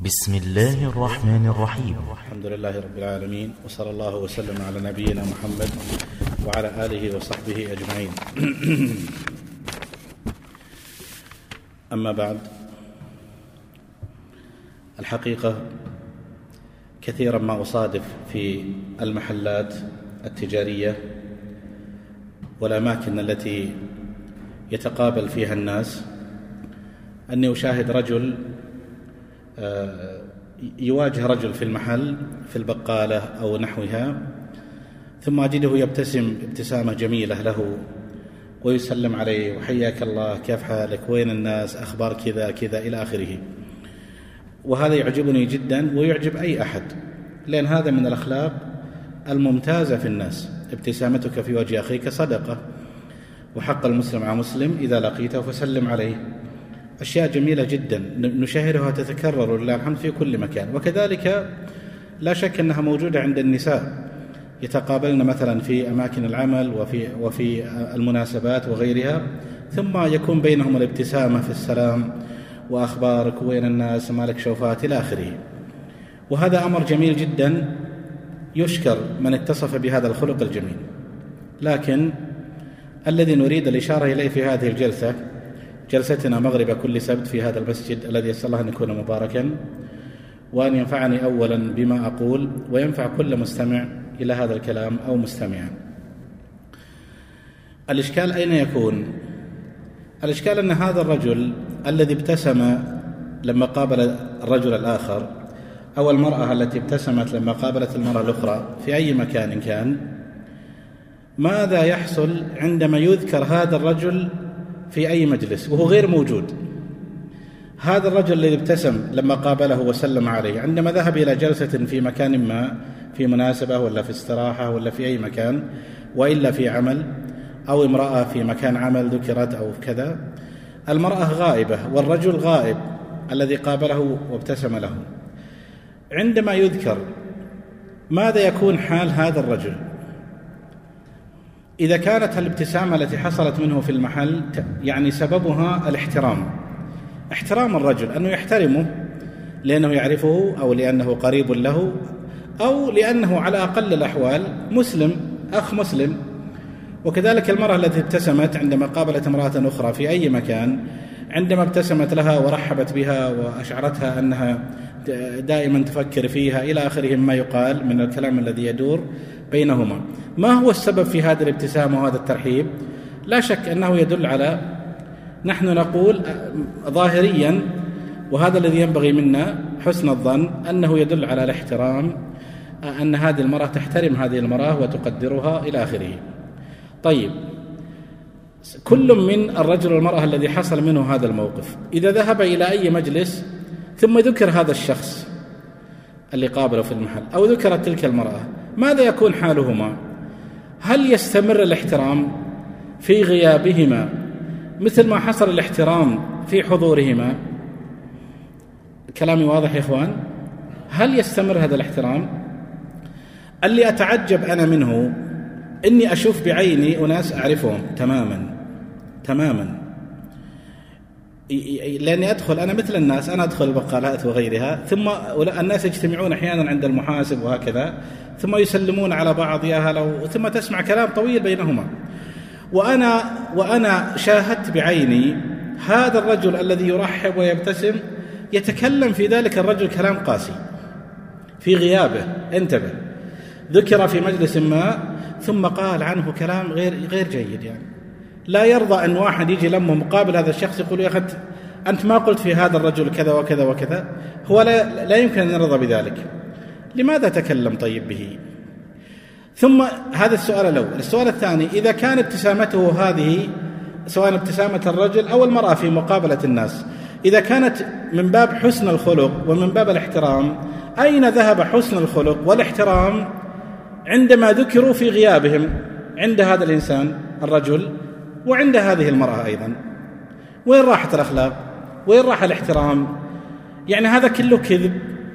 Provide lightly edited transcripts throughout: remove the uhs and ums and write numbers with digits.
بسم الله الرحمن الرحيم. الحمد لله رب العالمين، وصلى الله وسلم على نبينا محمد وعلى آله وصحبه أجمعين. أما بعد، الحقيقة كثيرا ما أصادف في المحلات التجارية والأماكن التي يتقابل فيها الناس أني أشاهد رجل يواجه رجل في المحل في البقالة أو نحوها، ثم أجده يبتسم ابتسامة جميلة له ويسلم عليه وحياك الله، كيف حالك، وين الناس، أخبار كذا كذا إلى آخره. وهذا يعجبني جدا ويعجب أي أحد، لأن هذا من الأخلاق الممتازة في الناس. ابتسامتك في وجه أخيك صدقة، وحق المسلم على مسلم إذا لقيته فسلم عليه. أشياء جميلة جدا نشاهدها تتكرر ولله الحمد في كل مكان. وكذلك لا شك أنها موجودة عند النساء، يتقابلن مثلا في أماكن العمل وفي المناسبات وغيرها، ثم يكون بينهم الابتسامة في السلام، وأخبارك، وين الناس، مالك شوفات إلى آخره. وهذا أمر جميل جدا يشكر من اتصف بهذا الخلق الجميل. لكن الذي نريد الإشارة إليه في هذه الجلسة، جلستنا مغرب كل سبت في هذا المسجد الذي يسأل الله أن يكون مباركا، وأن ينفعني أولا بما أقول وينفع كل مستمع إلى هذا الكلام أو مستمعا. الإشكال أين يكون؟ الإشكال أن هذا الرجل الذي ابتسم لما قابل الرجل الآخر، أو المرأة التي ابتسمت لما قابلت المرأة الأخرى في أي مكان كان، ماذا يحصل عندما يذكر هذا الرجل في أي مجلس وهو غير موجود؟ هذا الرجل الذي ابتسم لما قابله وسلم عليه، عندما ذهب إلى جلسة في مكان ما، في مناسبة ولا في استراحة ولا في أي مكان، وإلا في عمل أو امرأة في مكان عمل ذكرت أو كذا، المرأة غائبة والرجل غائب الذي قابله وابتسم له، عندما يذكر ماذا يكون حال هذا الرجل؟ إذا كانت الابتسامة التي حصلت منه في المحل يعني سببها الاحترام، احترام الرجل، أنه يحترمه لأنه يعرفه أو لأنه قريب له أو لأنه على أقل الأحوال مسلم، أخ مسلم. وكذلك المرأة التي ابتسمت عندما قابلت امرأة أخرى في أي مكان، عندما ابتسمت لها ورحبت بها وأشعرتها أنها دائما تفكر فيها إلى آخره ما يقال من الكلام الذي يدور بينهما. ما هو السبب في هذا الابتسام وهذا الترحيب؟ لا شك أنه يدل على، نحن نقول ظاهريا، وهذا الذي ينبغي منا حسن الظن، أنه يدل على الاحترام، أن هذه المرأة تحترم هذه المرأة وتقدرها إلى آخره. طيب، كل من الرجل والمرأة الذي حصل منه هذا الموقف إذا ذهب إلى أي مجلس ثم ذكر هذا الشخص اللي قابله في المحل أو ذكرت تلك المرأة، ماذا يكون حالهما؟ هل يستمر الاحترام في غيابهما مثل ما حصل الاحترام في حضورهما؟ كلامي واضح يا إخوان؟ هل يستمر هذا الاحترام؟ اللي أتعجب أنا منه إني أشوف بعيني أناس أعرفهم تماما، لأني أدخل أنا مثل الناس، أنا أدخل البقالات وغيرها، ثم الناس يجتمعون أحيانا عند المحاسب وهكذا، ثم يسلمون على بعض يا هلا، ثم تسمع كلام طويل بينهما. وأنا شاهدت بعيني هذا الرجل الذي يرحب ويبتسم يتكلم في ذلك الرجل كلام قاسي في غيابه. انتبه، ذكر في مجلس ما ثم قال عنه كلام غير جيد، يعني لا يرضى أن واحد يجي لما مقابل هذا الشخص يقول يا أخي أنت ما قلت في هذا الرجل كذا وكذا وكذا. هو لا يمكن أن يرضى بذلك. لماذا تكلم طيب به؟ ثم هذا السؤال الأول. السؤال الثاني، إذا كان ابتسامته هذه، سواء ابتسامة الرجل أو المرأة في مقابلة الناس، إذا كانت من باب حسن الخلق ومن باب الاحترام، أين ذهب حسن الخلق والاحترام عندما ذكروا في غيابهم عند هذا الإنسان الرجل وعند هذه المرأة أيضا؟ وين راحت الأخلاق؟ وين راح الاحترام؟ يعني هذا كله كذب.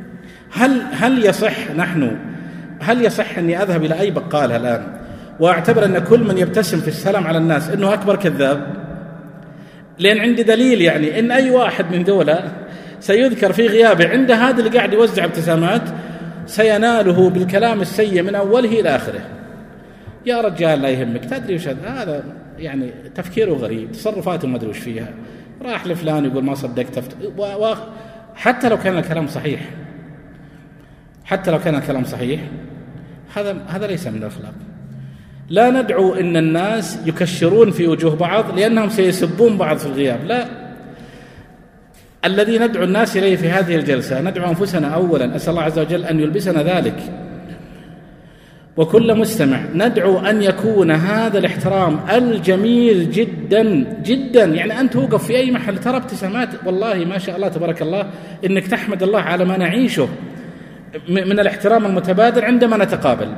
هل يصح أني أذهب إلى أي بقالة الآن وأعتبر أن كل من يبتسم في السلام على الناس أنه أكبر كذاب؟ لأن عندي دليل، يعني إن أي واحد من دولة سيذكر في غيابه عند هذا اللي قاعد يوزع ابتسامات، سيناله بالكلام السيء من أوله إلى آخره. يا رجال لا يهمك، تدري وش هذا؟ يعني تفكيره غريب، تصرفاته ما أدري وش فيها، راح لفلان يقول ما صدقت حتى لو كان الكلام صحيح، حتى لو كان الكلام صحيح، هذا ليس من الأخلاق. لا ندعو إن الناس يكشرون في وجوه بعض لأنهم سيسبون بعض في الغياب، لا. الذي ندعو الناس إليه في هذه الجلسة ندعو أنفسنا أولا، أسأل الله عز وجل أن يلبسنا ذلك، وكل مستمع ندعو أن يكون هذا الاحترام الجميل جدا جدا. يعني أنت توقف في أي محل ترى ابتسامات، والله ما شاء الله تبارك الله، إنك تحمد الله على ما نعيشه من الاحترام المتبادل عندما نتقابل.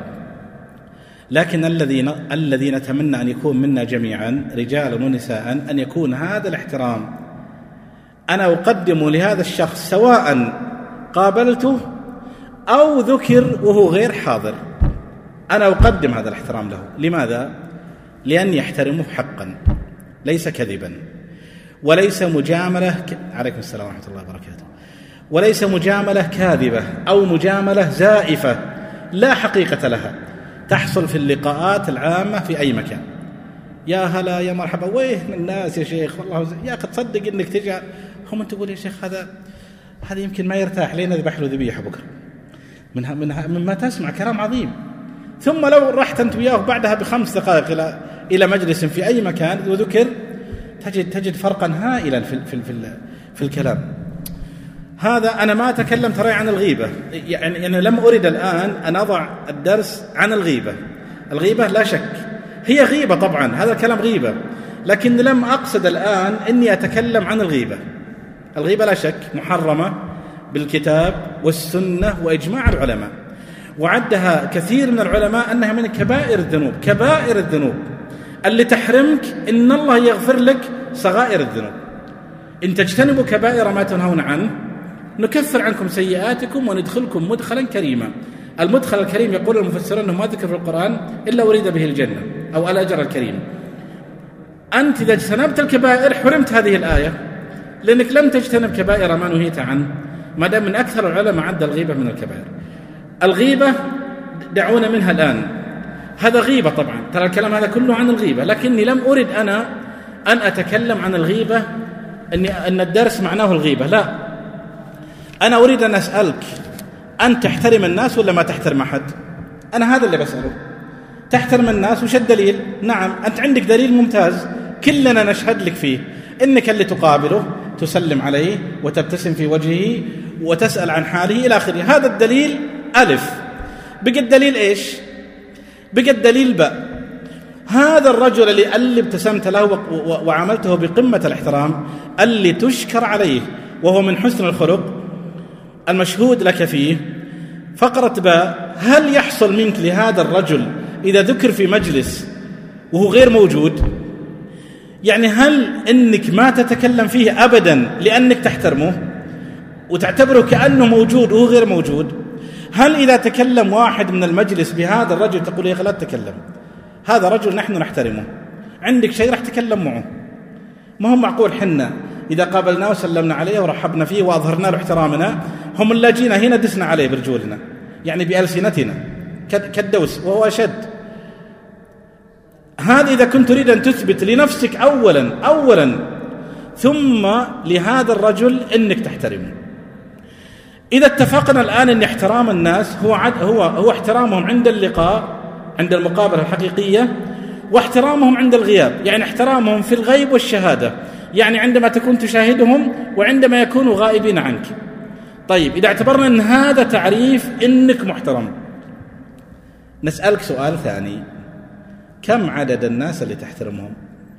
لكن الذي نتمنى أن يكون منا جميعا رجالا ونساء أن يكون هذا الاحترام أنا أقدم لهذا الشخص سواء قابلته أو ذكر وهو غير حاضر، أنا أقدم هذا الاحترام له. لماذا؟ لأن يحترمه حقا، ليس كذبا، وليس مجاملة عليكم السلام ورحمة الله وبركاته، وليس مجاملة كاذبة أو مجاملة زائفة لا حقيقة لها تحصل في اللقاءات العامة في أي مكان. يا هلا يا مرحبا، وين الناس يا شيخ، والله يا أخي تصدق إنك تجعل هم تقول يا شيخ هذا يمكن ما يرتاح، لين نذبح له ذبيحة بكرة مما تسمع كلام عظيم. ثم لو رحت أنت وياه بعدها ب5 دقائق إلى مجلس في أي مكان وذكر تجد فرقا هائلا في الكلام. هذا أنا ما أتكلم ترى عن الغيبة، يعني لم أرد الآن أن أضع الدرس عن الغيبة. الغيبة لا شك هي غيبة طبعا، هذا الكلام غيبة، لكن لم أقصد الآن أني أتكلم عن الغيبة. الغيبة لا شك محرمة بالكتاب والسنة وإجماع العلماء، وعدها كثير من العلماء أنها من كبائر الذنوب. كبائر الذنوب اللي تحرمك إن الله يغفر لك صغائر الذنوب. إن تجتنبوا كبائر ما تنهون عنه نكفر عنكم سيئاتكم وندخلكم مدخلا كريما. المدخل الكريم يقول المفسرون أنه ما ذكر في القرآن إلا وريد به الجنة أو الأجر الكريم. أنت إذا اجتنبت الكبائر حرمت هذه الآية، لأنك لم تجتنب كبائر ما نهيت عنه، ما دام من أكثر العلماء عد الغيبة من الكبائر. الغيبة دعونا منها الآن، هذا غيبة طبعا، ترى الكلام هذا كله عن الغيبة، لكني لم أرد أنا أن أتكلم عن الغيبة أن الدرس معناه الغيبة، لا. أنا أريد أن أسألك، أنت تحترم الناس ولا ما تحترم أحد؟ أنا هذا اللي بسأله. تحترم الناس وش الدليل؟ نعم أنت عندك دليل ممتاز كلنا نشهد لك فيه، إنك اللي تقابله تسلم عليه وتبتسم في وجهه وتسأل عن حاله إلى آخره. هذا الدليل ألف. بقى الدليل إيش؟ بقى الدليل باء. هذا الرجل اللي ابتسمت له وعاملته بقمة الاحترام اللي تشكر عليه وهو من حسن الخلق المشهود لك فيه، فقرة باء، هل يحصل منك لهذا الرجل إذا ذكر في مجلس وهو غير موجود؟ يعني هل إنك ما تتكلم فيه أبدا لأنك تحترمه وتعتبره كأنه موجود وهو غير موجود؟ هل إذا تكلم واحد من المجلس بهذا الرجل تقول يا أخي لا تتكلم، هذا رجل نحن نحترمه، عندك شيء راح تكلم معه؟ ما هم معقول حنا إذا قابلناه وسلمنا عليه ورحبنا فيه وأظهرنا له احترامنا، هم اللي جينا هنا دسنا عليه برجولنا، يعني بألسنتنا كالدوس وهو أشد. هذا إذا كنت تريد أن تثبت لنفسك أولا ثم لهذا الرجل إنك تحترمه. إذا اتفقنا الآن أن احترام الناس هو احترامهم عند اللقاء، عند المقابلة الحقيقية، واحترامهم عند الغياب، يعني احترامهم في الغيب والشهادة، يعني عندما تكون تشاهدهم وعندما يكونوا غائبين عنك. طيب إذا اعتبرنا أن هذا تعريف إنك محترم، نسألك سؤال ثاني، كم عدد الناس اللي تحترمهم؟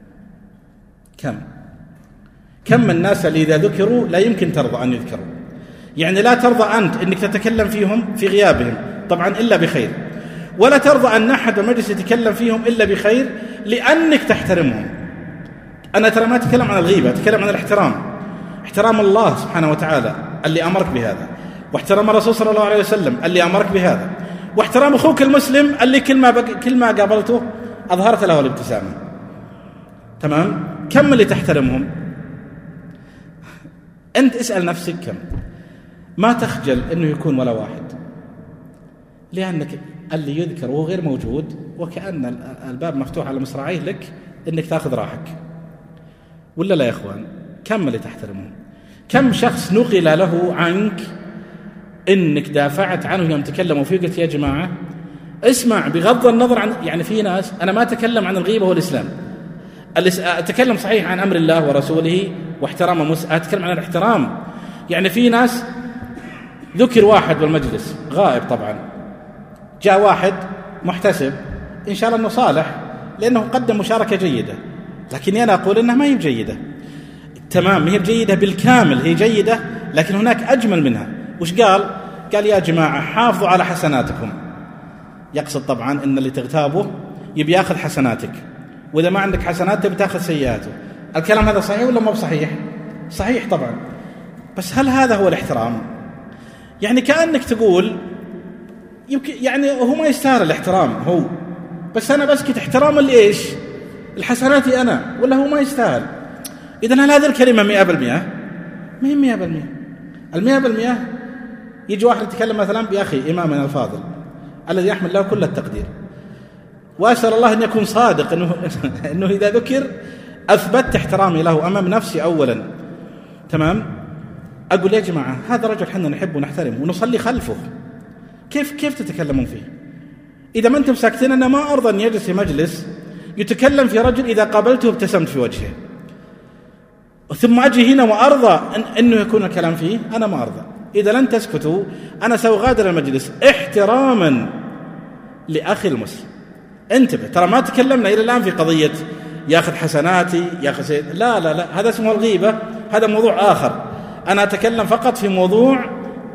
كم من الناس اللي إذا ذكروا لا يمكن ترضى أن يذكروا؟ يعني لا ترضى أنت أنك تتكلم فيهم في غيابهم طبعا إلا بخير، ولا ترضى أن أحد المجلس يتكلم فيهم إلا بخير لأنك تحترمهم. أنا ترى ما أتكلم عن الغيبة، أتكلم عن الاحترام، احترام الله سبحانه وتعالى اللي أمرك بهذا، واحترام الرسول صلى الله عليه وسلم اللي أمرك بهذا، واحترام أخوك المسلم اللي كل ما قابلته أظهرت له الابتسامة. تمام؟ كم اللي تحترمهم؟ أنت اسأل نفسك كم، ما تخجل أنه يكون ولا واحد، لأنك اللي يذكر وهو غير موجود وكأن الباب مفتوح على مصراعيه لك أنك تأخذ راحك، ولا لا يا إخوان؟ كم اللي تحترمه؟ كم شخص نقل له عنك أنك دافعت عنه يوم تكلموا فيه قلت يا جماعة اسمع، بغض النظر عن، يعني في ناس، أنا ما أتكلم عن الغيبة والإسلام، أتكلم صحيح عن أمر الله ورسوله واحترام أتكلم عن الاحترام. يعني في ناس ذكر واحد بالمجلس غائب طبعا، جاء واحد محتسب إن شاء الله أنه صالح لأنه قدم مشاركة جيدة، لكني أنا أقول أنها ما هي جيدة تمام، هي جيدة بالكامل، هي جيدة، لكن هناك أجمل منها. وش قال؟ قال يا جماعة حافظوا على حسناتكم. يقصد طبعا أن اللي تغتابه يبي يأخذ حسناتك، وإذا ما عندك حسنات تبي تأخذ سيئاته. الكلام هذا صحيح ولا ما بصحيح؟ صحيح طبعا، بس هل هذا هو الاحترام؟ يعني كأنك تقول يمكن يعني هو ما يستاهل الاحترام هو، بس أنا بسكت احتراما لإيش؟ الحسناتي أنا، ولا هو ما يستاهل؟ إذن هل هذه الكلمة 100%؟ ما هي 100%. 100% يجي واحد يتكلم مثلا بأخي إمامنا الفاضل الذي يحمل له كل التقدير، وأسأل الله أن يكون صادق أنه إذا ذكر أثبت احترامي له أمام نفسي أولا، تمام؟ أقول يا جماعة هذا رجل حنا نحبه ونحترمه ونصلي خلفه، كيف تتكلمون فيه؟ إذا ما أنتم ساكتين أنا ما أرضى أن يجلس في مجلس يتكلم في رجل إذا قابلته ابتسمت في وجهه، ثم أجي هنا وأرضى أنه يكون الكلام فيه، أنا ما أرضى. إذا لن تسكتوا أنا سأغادر المجلس احتراما لأخي المسلم. انتبه، ترى ما تكلمنا إلى الآن في قضية يأخذ حسناتي يأخذ سيد. لا لا لا، هذا اسمه الغيبة، هذا موضوع آخر. أنا أتكلم فقط في موضوع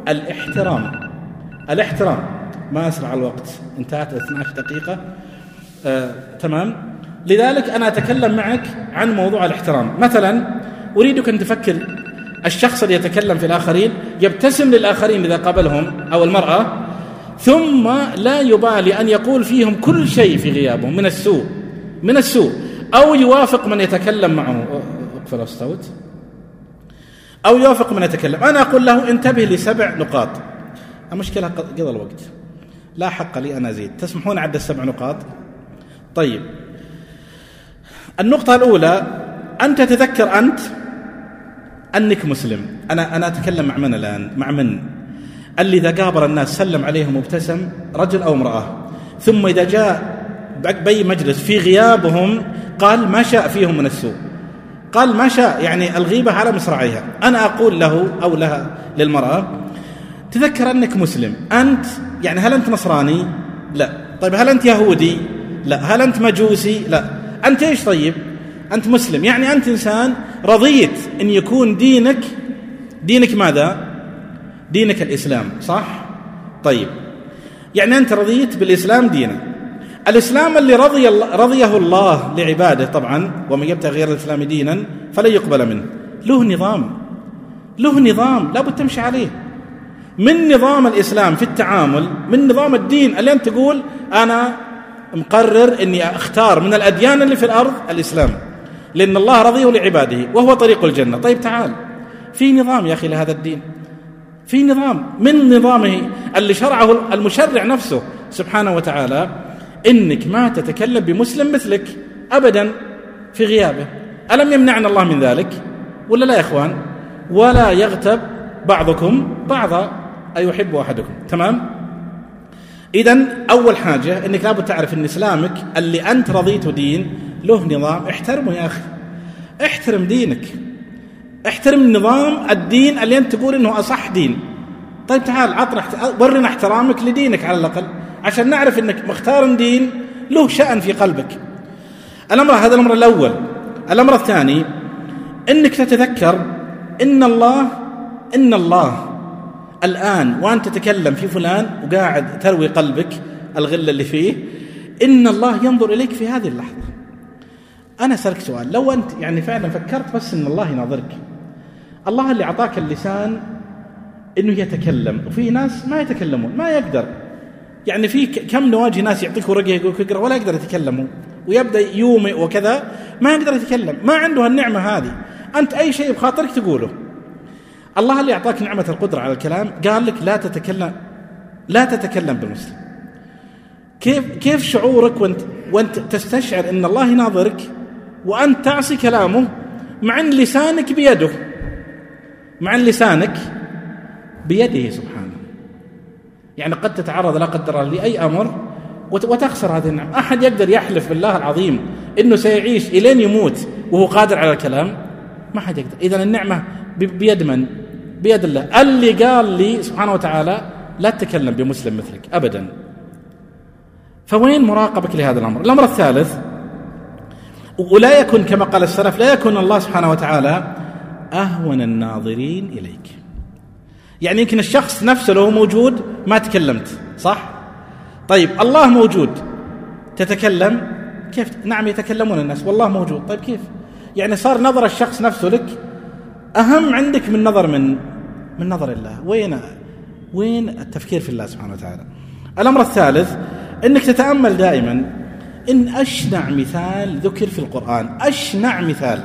الاحترام. ما أسرع الوقت، انتهت 12 دقيقة. تمام. لذلك أنا أتكلم معك عن موضوع الاحترام. مثلا أريدك أن تفكر الشخص اللي يتكلم في الآخرين يبتسم للآخرين إذا قابلهم، أو المرأة، ثم لا يبالي أن يقول فيهم كل شيء في غيابهم من السوء، أو يوافق من يتكلم معه. اقفل الصوت. أو يوافق من يتكلم. أنا أقول له انتبه ل7 نقاط. المشكلة قضى الوقت، لا حق لي أن أزيد. تسمحون عد 7 نقاط؟ طيب، النقطة الأولى أن تتذكر أنت أنك مسلم. أنا أتكلم مع من الآن؟ مع من؟ اللي إذا قابل الناس سلم عليهم وابتسم، رجل أو امرأة، ثم إذا جاء بأي مجلس في غيابهم قال ما شاء فيهم من السوء، قال ما شاء، يعني الغيبة على مصراعيها. أنا أقول له أو لها للمرأة تذكر أنك مسلم. أنت يعني هل أنت نصراني؟ لا. طيب هل أنت يهودي؟ لا. هل أنت مجوسي؟ لا. أنت إيش؟ طيب أنت مسلم، يعني أنت إنسان رضيت أن يكون دينك ماذا؟ دينك الإسلام، صح؟ طيب يعني أنت رضيت بالإسلام دينا. الإسلام اللي رضيه الله لعباده طبعا، ومن يبتغي غير الإسلام دينا فلن يقبل منه. له نظام لا بد تمشي عليه. من نظام الإسلام في التعامل، من نظام الدين اللي أنت تقول أنا مقرر أني أختار من الأديان اللي في الأرض الإسلام، لأن الله رضيه لعباده وهو طريق الجنة. طيب تعال، في نظام يا أخي لهذا الدين، في نظام من نظامه اللي شرعه المشرع نفسه سبحانه وتعالى، إنك ما تتكلم بمسلم مثلك أبدا في غيابه. ألم يمنعنا الله من ذلك ولا لا يا إخوان؟ ولا يغتب بعضكم بعضا أيحب أحدكم. تمام؟ إذن أول حاجة إنك لابد تعرف إن إسلامك اللي أنت رضيته دين له نظام، احترمه يا أخي، احترم دينك، احترم نظام الدين اللي أنت تقول إنه أصح دين. طيب تعال ورنا احترامك لدينك على الأقل، عشان نعرف إنك مختار دين له شأن في قلبك. هذا الأمر الأول. الأمر الثاني إنك تتذكر إن الله الآن وأنت تتكلم في فلان وقاعد تروي قلبك الغل اللي فيه، إن الله ينظر إليك في هذه اللحظة. أنا أسألك سؤال، لو أنت يعني فعلا فكرت بس إن الله يناظرك، الله اللي أعطاك اللسان إنه يتكلم، وفي ناس ما يتكلمون، ما يقدر، يعني في كم نواجه ناس يعطيك ورقة يقولك اقرأ ولا يقدر يتكلموا، ويبدأ يومئ وكذا ما يقدر يتكلم، ما عنده النعمة هذه. أنت أي شيء بخاطرك تقوله. الله اللي أعطاك نعمة القدرة على الكلام قال لك لا تتكلم بالمسلم. كيف شعورك وانت تستشعر ان الله يناظرك وانت تعصي كلامه مع ان لسانك بيده، مع ان لسانك بيده سبحانه؟ يعني قد تتعرض لا قدر الله لأي أمر وتخسر هذه النعمة. أحد يقدر يحلف بالله العظيم إنه سيعيش إلين يموت وهو قادر على الكلام؟ ما حد يقدر. إذن النعمة بيد من؟ بيد الله، اللي قال لي سبحانه وتعالى لا تتكلم بمسلم مثلك أبدا. فوين مراقبك لهذا الأمر؟ الأمر الثالث، ولا يكون كما قال السلف، لا يكون الله سبحانه وتعالى أهون الناظرين إليك. يعني يمكن الشخص نفسه لو موجود ما تكلمت، صح؟ طيب الله موجود تتكلم؟ كيف؟ نعم يتكلمون الناس والله موجود. طيب كيف؟ يعني صار نظر الشخص نفسه لك أهم عندك من نظر الله. وين التفكير في الله سبحانه وتعالى؟ الأمر الثالث أنك تتأمل دائما إن أشنع مثال ذكر في القرآن، أشنع مثال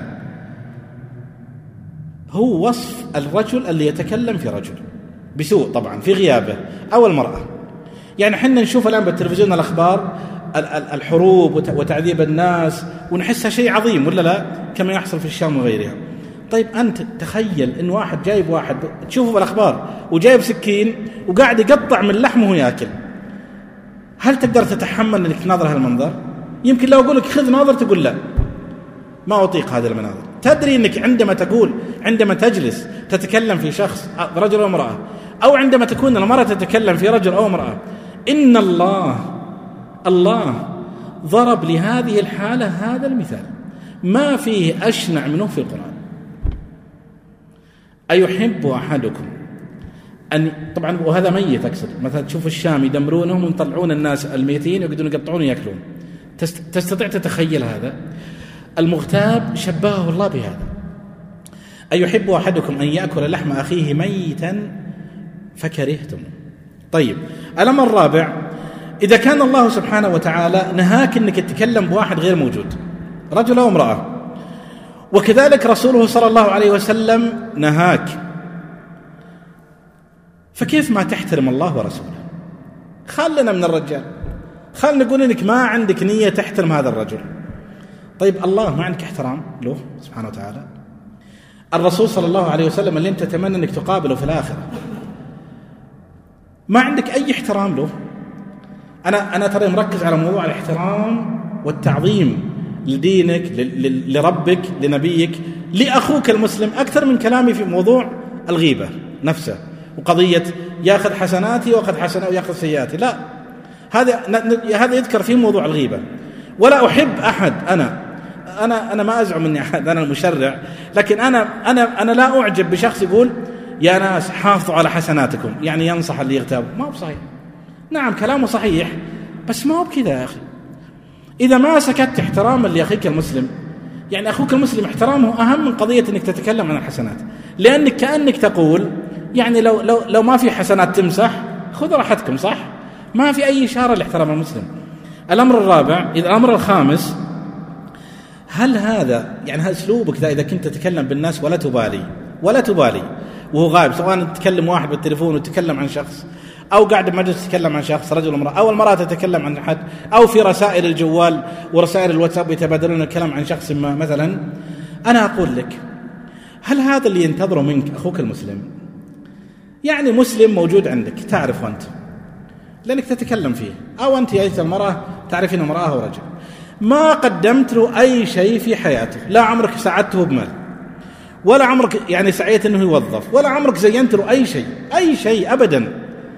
هو وصف الرجل اللي يتكلم في رجل بسوء طبعا في غيابه، أو المرأة. يعني حنا نشوف الآن بالتلفزيون الأخبار الحروب وتعذيب الناس ونحسها شيء عظيم، ولا لا؟ كما يحصل في الشام وغيرها. طيب أنت تخيل إن واحد جايب واحد تشوفه بالأخبار وجايب سكين وقاعد يقطع من لحمه ويأكل، هل تقدر تتحمل أنك تناظر هالمنظر؟ يمكن لو أقول لك خذ ناظر تقول لا، ما أطيق هذه المناظر. تدري أنك عندما تجلس تتكلم في شخص رجل أو امرأة، أو عندما تكون المرأة تتكلم في رجل أو امرأة، إن الله ضرب لهذه الحالة هذا المثال ما فيه أشنع منه في القرآن. أيحب أحدكم أن، طبعا وهذا ميت أقصد، مثلا تشوف الشام يدمرونهم ويطلعون الناس الميتين ويقدرون يقطعون ويأكلون، تستطيع تتخيل هذا؟ المغتاب شبهه الله بهذا. أيحب أحدكم أن يأكل لحم أخيه ميتا فكرهتم. طيب الأمر الرابع، إذا كان الله سبحانه وتعالى نهاك أنك تتكلم بواحد غير موجود، رجل أو امرأة، وكذلك رسوله صلى الله عليه وسلم نهاك، فكيف ما تحترم الله ورسوله؟ خلنا من الرجال، خلنا نقول إنك ما عندك نية تحترم هذا الرجل. طيب الله ما عندك احترام له سبحانه وتعالى؟ الرسول صلى الله عليه وسلم اللي انت تتمنى انك تقابله في الآخرة، ما عندك أي احترام له؟ أنا ترى مركز على موضوع الاحترام والتعظيم لدينك، لربك، لنبيك، لأخوك المسلم، أكثر من كلامي في موضوع الغيبة نفسه وقضية يأخذ حسناتي ويأخذ سيئاتي. لا، هذا يذكر في موضوع الغيبة. ولا أحب أحد، أنا ما أزعم مني أحد، أنا المشرع، لكن أنا لا أعجب بشخص يقول يا ناس حافظوا على حسناتكم، يعني ينصح اللي يغتاب. ما هو صحيح. نعم كلامه صحيح بس ما هو بكذا يا أخي. إذا ما سكت احتراما لأخيك المسلم، يعني أخوك المسلم احترامه أهم من قضية أنك تتكلم عن الحسنات، لأنك كأنك تقول يعني لو ما في حسنات تمسح خذ راحتكم، صح؟ ما في أي إشارة لاحترام المسلم. الأمر الرابع، الأمر الخامس، هل هذا يعني أسلوبك إذا كنت تتكلم بالناس ولا تبالي وهو غائب، سواء تتكلم واحد بالتليفون وتتكلم عن شخص، أو قاعد بمجلس تتكلم عن شخص رجل وامرأة، أو المرأة تتكلم عن أحد، أو في رسائل الجوال ورسائل الواتساب يتبادلون الكلام عن شخص ما مثلا، أنا أقول لك هل هذا اللي ينتظره منك أخوك المسلم؟ يعني مسلم موجود عندك تعرف أنت لأنك تتكلم فيه، أو أنت يا المرأة تعرفين امرأة أو رجل، ما قدمت له أي شيء في حياته، لا عمرك ساعدته بمال، ولا عمرك يعني سعيت أنه يوظف، ولا عمرك زينت له أي شيء أبدا.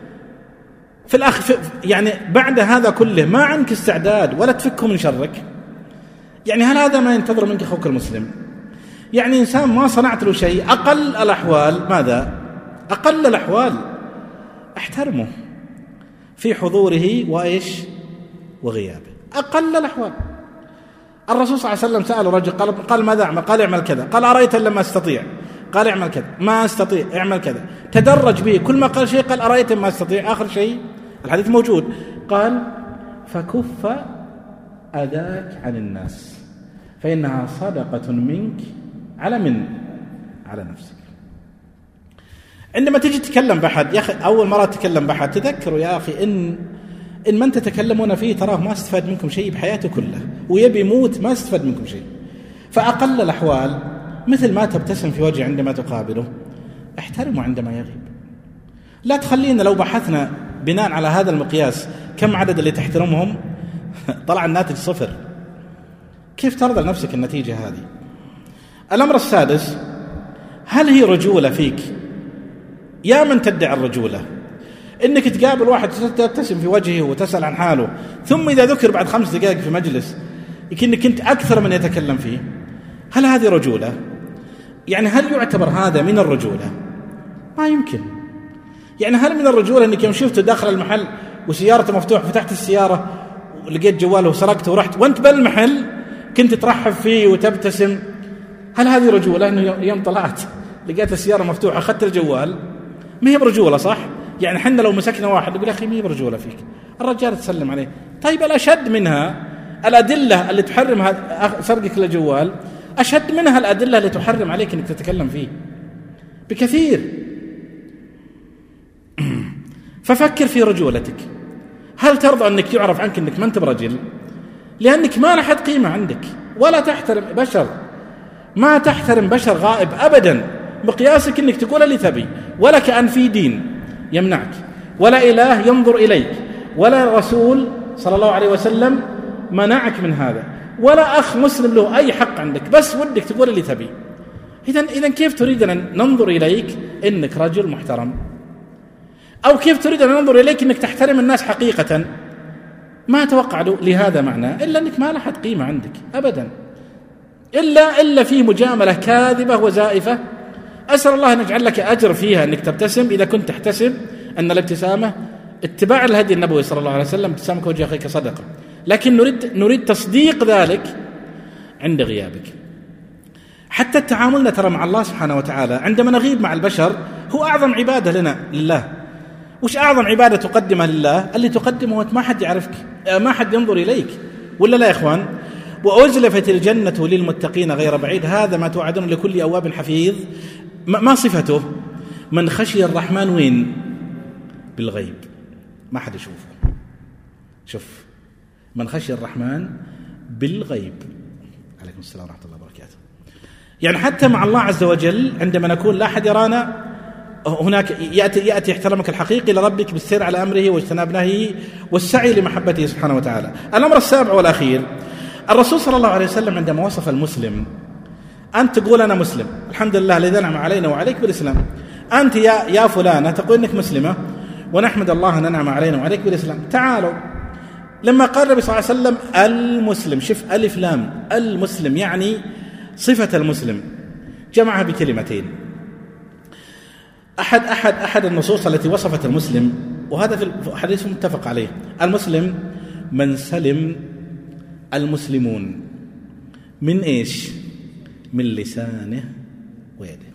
في الآخر يعني بعد هذا كله ما عندك استعداد ولا تفكه من شرك. يعني هل هذا ما ينتظر منك أخوك المسلم؟ يعني إنسان ما صنعت له شيء، أقل الأحوال ماذا؟ أقل الأحوال احترمه في حضوره وغيابه، أقل الأحوال. الرسول صلى الله عليه وسلم سأل رجل قال ماذا أعمل؟ قال اعمل كذا. قال أرأيت لما أستطيع؟ قال اعمل كذا. ما أستطيع اعمل كذا. تدرج به، كل ما قال شيء قال أرأيت ما أستطيع، آخر شيء الحديث موجود، قال فكف أذاك عن الناس فإنها صدقة منك على نفسك. عندما تجي تتكلم بأحد يا أخي، أول مرة تتكلم بأحد تذكروا يا أخي إن من تتكلمون فيه تراه ما استفاد منكم شيء بحياته كله، ويبي يموت ما استفاد منكم شيء. فأقل الأحوال مثل ما تبتسم في وجهه عندما تقابله، احترمه عندما يغيب. لا تخلينا لو بحثنا بناء على هذا المقياس كم عدد اللي تحترمهم طلع الناتج 0. كيف ترضى لنفسك النتيجة هذه؟ الأمر السادس، هل هي رجولة فيك يا من تدعي الرجولة إنك تقابل واحد تبتسم في وجهه وتسأل عن حاله، ثم إذا ذكر بعد 5 دقائق في مجلس يمكن كنت أكثر من يتكلم فيه؟ هل هذه رجولة؟ يعني هل يعتبر هذا من الرجولة؟ ما يمكن. يعني هل من الرجولة أنك يوم شفته داخل المحل وسيارته مفتوحة فتحت السيارة ولقيت جواله وسرقته ورحت وانت بالمحل كنت ترحب فيه وتبتسم؟ هل هذه رجولة أنه يوم طلعت لقيت السيارة مفتوحة أخذت الجوال؟ ما هي برجولة صح؟ يعني حنا لو مسكنا واحد يقول يا أخي ما هي برجولة فيك، الرجال تسلم عليه. طيب الأشد منها الأدلة اللي تحرم سرقك للجوال، أشد منها الأدلة اللي تحرم عليك أنك تتكلم فيه بكثير. ففكر في رجولتك. هل ترضى أنك يعرف عنك أنك ما أنت برجل؟ لأنك ما لحد قيمة عندك، ولا تحترم بشر، ما تحترم بشر غائب أبدا. مقياسك أنك تقول اللي تبي، ولا كأن في دين يمنعك، ولا إله ينظر إليك، ولا رسول صلى الله عليه وسلم منعك من هذا، ولا أخ مسلم له أي حق عندك، بس ودك تقول اللي تبي. إذن كيف تريد أن ننظر إليك إنك رجل محترم؟ أو كيف تريد أن ننظر إليك إنك تحترم الناس حقيقة؟ ما أتوقع لهذا معنى إلا أنك ما لحد قيمة عندك أبدا، إلا فيه مجاملة كاذبة وزائفة. أسأل الله أن يجعل لك أجر فيها أنك تبتسم إذا كنت تحتسب أن الابتسامة اتباع الهدي النبوي صلى الله عليه وسلم، ابتسامك وجه أخيك صدقة، لكن نريد تصديق ذلك عند غيابك. حتى تعاملنا ترى مع الله سبحانه وتعالى عندما نغيب مع البشر هو أعظم عبادة لنا لله. وش أعظم عبادة تقدمها لله؟ اللي تقدمه وانت ما حد يعرفك، ما حد ينظر إليك، ولا لا يا إخوان؟ وأزلفت الجنة للمتقين غير بعيد، هذا ما توعدون لكل أواب حفيظ. ما صفته؟ من خشي الرحمن وين؟ بالغيب، ما حد يشوفه. شوف، من خشي الرحمن بالغيب. عليكم السلام ورحمة الله وبركاته. يعني حتى مع الله عز وجل عندما نكون لا أحد يرانا، هناك يأتي احترامك الحقيقي لربك بالسير على أمره واجتناب نهيه والسعي لمحبته سبحانه وتعالى. الأمر السابع والأخير، الرسول صلى الله عليه وسلم عندما وصف المسلم، أنت تقول أنا مسلم الحمد لله الذي أنعم علينا وعليك بالإسلام، أنت يا فلانة تقول إنك مسلمة ونحمد الله أن أنعم علينا وعليك بالإسلام. تعالوا، لما قال النبي صلى الله عليه وسلم المسلم، شف ألف لام، المسلم يعني صفة المسلم، جمعها بكلمتين. أحد النصوص التي وصفت المسلم، وهذا في الحديث متفق عليه، المسلم من سلم المسلمون من إيش؟ من لسانه ويده.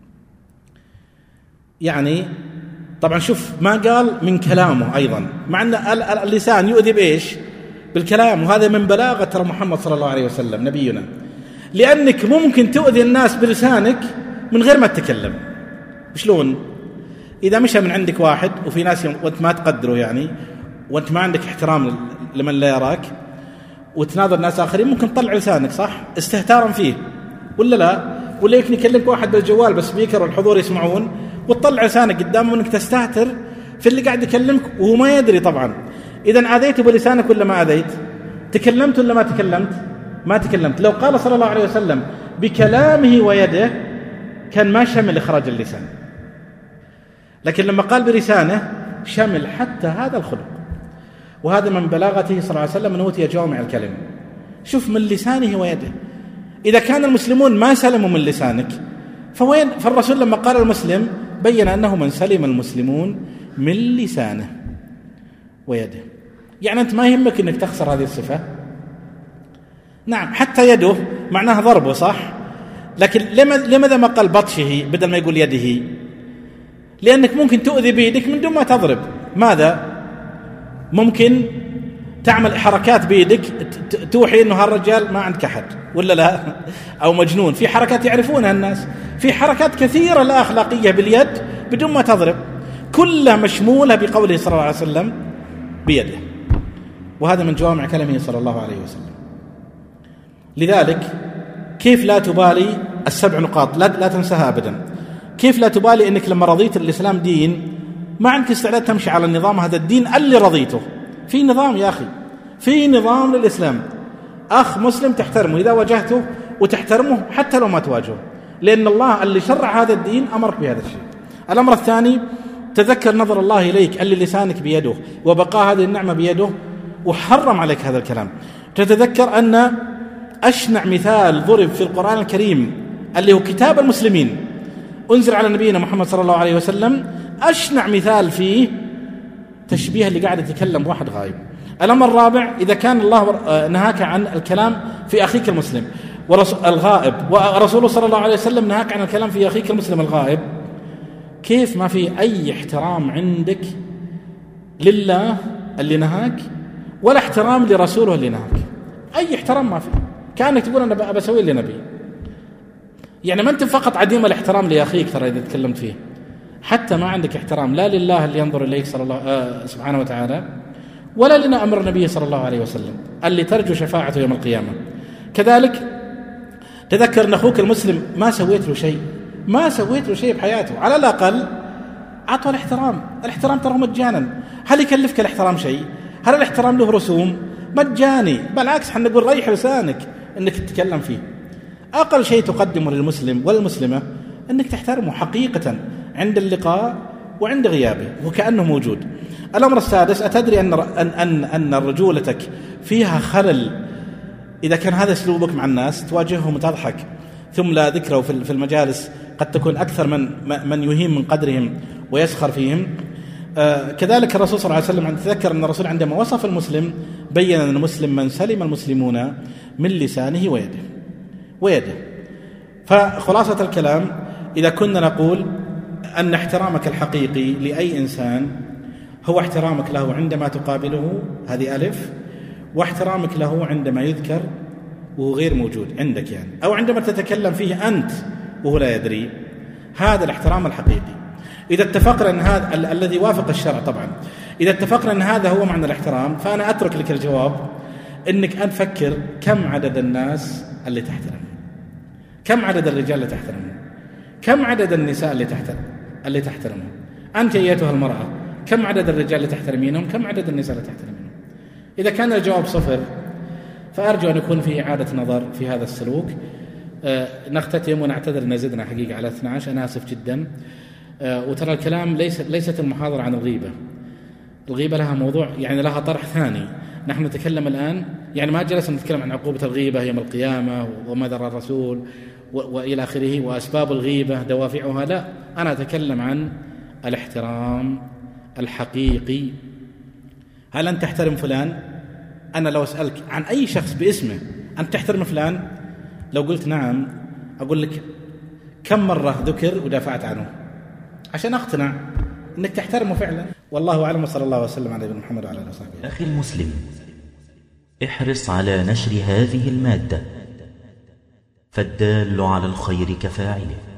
يعني طبعا شوف ما قال من كلامه أيضا، مع أن اللسان يؤذي بإيش؟ بالكلام، وهذا من بلاغة ترى محمد صلى الله عليه وسلم نبينا، لأنك ممكن تؤذي الناس بلسانك من غير ما تتكلم. شلون؟ إذا مشى من عندك واحد وفي ناس وانت ما تقدره، يعني وانت ما عندك احترام لمن لا يراك، وتناظر ناس آخرين، ممكن تطلع لسانك صح استهتارا فيه، ولا لا؟ ولا يمكن يكلمك واحد بالجوال بالسبيكر والحضور يسمعون، وتطلع لسانك قدامه وانك تستهتر في اللي قاعد يكلمك وهو ما يدري. طبعا إذن أذيته بلسانك ولا ما أذيت؟ تكلمت ولا ما تكلمت؟ ما تكلمت. لو قال صلى الله عليه وسلم بكلامه ويده كان ما شمل إخراج اللسان، لكن لما قال بلسانه شمل حتى هذا الخلق، وهذا من بلاغته صلى الله عليه وسلم من أوتي جوامع الكلم. شوف، من لسانه ويده. إذا كان المسلمون ما سلموا من لسانك فوين؟ فالرسول لما قال المسلم بين أنه من سلم المسلمون من لسانه ويده. يعني أنت ما يهمك أنك تخسر هذه الصفة. نعم، حتى يده معناها ضربه صح، لكن لماذا ما قال بطشه بدل ما يقول يده؟ لأنك ممكن تؤذي بيدك من دون ما تضرب. ماذا؟ ممكن تعمل حركات بيدك توحي أنه هالرجال ما عندك أحد ولا لا، أو مجنون. في حركات يعرفونها الناس، في حركات كثيرة لا أخلاقية باليد بدون ما تضرب، كلها مشمولة بقوله صلى الله عليه وسلم بيده. وهذا من جوامع كلامه صلى الله عليه وسلم. لذلك كيف لا تبالي السبع نقاط، لا تنساها أبدا. كيف لا تبالي أنك لما رضيت الإسلام دين ما عندك استعداد تمشي على النظام هذا الدين اللي رضيته؟ في نظام يا أخي، في نظام للإسلام. أخ مسلم تحترمه إذا واجهته، وتحترمه حتى لو ما تواجهه، لأن الله اللي شرع هذا الدين أمرك بهذا الشيء. الأمر الثاني، تذكر نظر الله إليك اللي لسانك بيده وبقاء هذه النعمة بيده، وحرم عليك هذا الكلام. تتذكر أن أشنع مثال ضرب في القرآن الكريم اللي هو كتاب المسلمين أنزل على نبينا محمد صلى الله عليه وسلم، أشنع مثال فيه تشبيه اللي قاعد يتكلم واحد غايب. الأمر الرابع، إذا كان الله نهاك عن الكلام في أخيك المسلم الغائب، ورسوله صلى الله عليه وسلم نهاك عن الكلام في أخيك المسلم الغائب، كيف ما في أي احترام عندك لله اللي نهاك ولا احترام لرسوله اللي نهاك؟ أي احترام ما في، كأنك تقول أنا بسوي اللي نبي. يعني ما أنت فقط عديم الاحترام لأخيك ترى إذا تكلمت فيه، حتى ما عندك احترام لا لله اللي ينظر إليك سبحانه وتعالى، ولا لنا أمر النبي صلى الله عليه وسلم اللي ترجو شفاعته يوم القيامة. كذلك تذكر أن أخوك المسلم ما سويت له شيء بحياته، على الأقل أعطوا الاحترام ترى مجانا. هل يكلفك الاحترام شيء؟ هل الاحترام له رسوم؟ مجاني، بالعكس حنا نقول ريح لسانك أنك تتكلم فيه. أقل شيء تقدمه للمسلم والمسلمة أنك تحترمه حقيقة عند اللقاء وعند غيابه وكأنه موجود. الأمر السادس، أتدري أن رجولتك فيها خلل إذا كان هذا أسلوبك مع الناس، تواجههم وتضحك ثم لا ذكروا في المجالس قد تكون أكثر من يهين من قدرهم ويسخر فيهم. كذلك الرسول صلى الله عليه وسلم، تذكر أن الرسول عندما وصف المسلم بيّن أن المسلم من سلم المسلمون من لسانه ويده. فخلاصة الكلام، إذا كنا نقول أن احترامك الحقيقي لأي إنسان هو احترامك له عندما تقابله، هذه ألف، واحترامك له عندما يذكر وهو غير موجود عندك يعني، أو عندما تتكلم فيه أنت وهو لا يدري، هذا الاحترام الحقيقي. إذا اتفقنا أن هذا الذي وافق الشرع طبعا، إذا اتفقنا أن هذا هو معنى الاحترام، فأنا أترك لك الجواب أنك أن تفكر كم عدد الناس اللي تحترم، كم عدد الرجال اللي تحترمهم، كم عدد النساء اللي تحترمهم. أنت أيتها المرأة كم عدد الرجال اللي تحترمينهم، كم عدد النساء اللي تحترمينهم؟ إذا كان الجواب 0 فأرجو أن يكون في إعادة نظر في هذا السلوك. نختتم ونعتذر أن زدنا حقيقة على 12، أنا آسف جدا. وترى الكلام ليست المحاضرة عن الغيبة لها موضوع، يعني لها طرح ثاني. نحن نتكلم الآن، يعني ما جلسنا نتكلم عن عقوبة الغيبة يوم القيامة وماذا رأى الرسول وإلى آخره وأسباب الغيبة دوافعها، لا، أنا أتكلم عن الاحترام الحقيقي. هل أنت تحترم فلان؟ أنا لو أسألك عن أي شخص باسمه، أنت تحترم فلان؟ لو قلت نعم، أقول لك كم مرة ذكر ودافعت عنه عشان أقتنع أنك تحترمه فعلا. والله أعلم، وصلى الله وسلم على نبينا محمد وعلى آله وصحبه. أخي المسلم، احرص على نشر هذه المادة، فالدال على الخير كفاعله.